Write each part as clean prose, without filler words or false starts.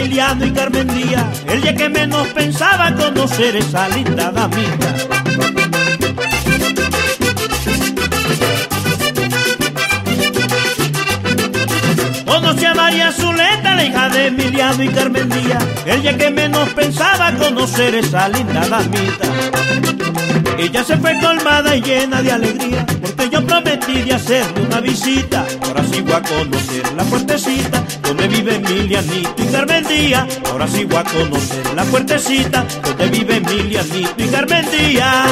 Emiliano y Carmen Díaz, el día que menos pensaba conocer esa linda damita. Conocí a María Zuleta, la hija de Emiliano y Carmen Díaz, el día que menos pensaba conocer esa linda damita. Ella se fue colmada y llena de alegría, porque yo prometí de hacerle una visita. Ahora sigo a conocer la puertecita donde vive Emilianito y Carmen Díaz. Ahora sigo a conocer la puertecita donde vive Emilianito y Carmen Díaz.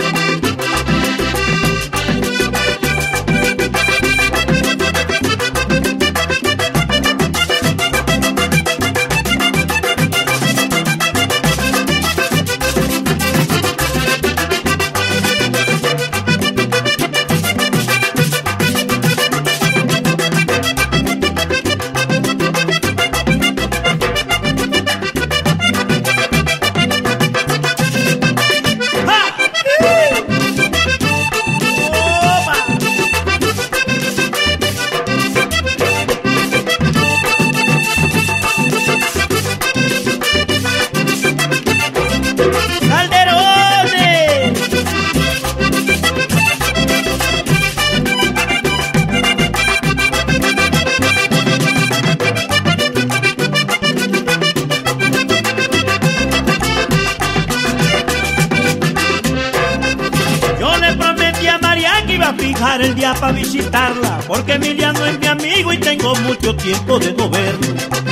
Fijar el día para visitarla, porque Emiliano es mi amigo y tengo mucho tiempo de no verlo.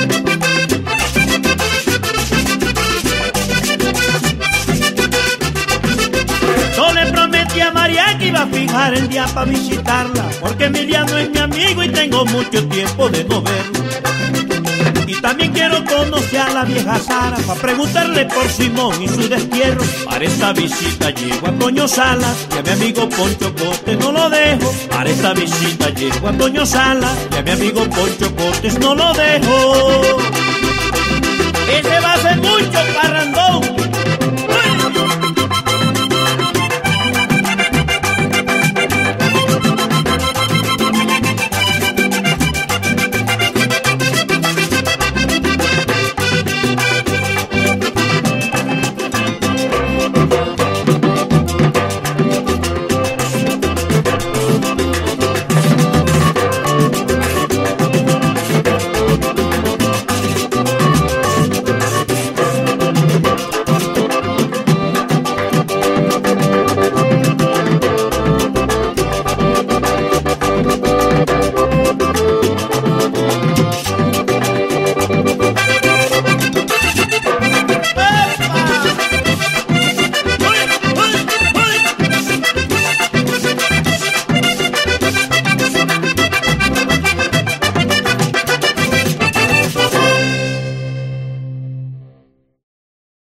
Yo le prometí a María que iba a fijar el día para visitarla, porque Emiliano es mi amigo y tengo mucho tiempo de no verlo. Y también quiero conocer a la vieja Sara para preguntarle por Simón y su destierro. Para esta visita llego a Toño Salas y a mi amigo Poncho Cotes no lo dejo. Para esta visita llego a Toño Salas y a mi amigo Poncho Cotes no lo dejo. Ese va a ser mucho parrandón.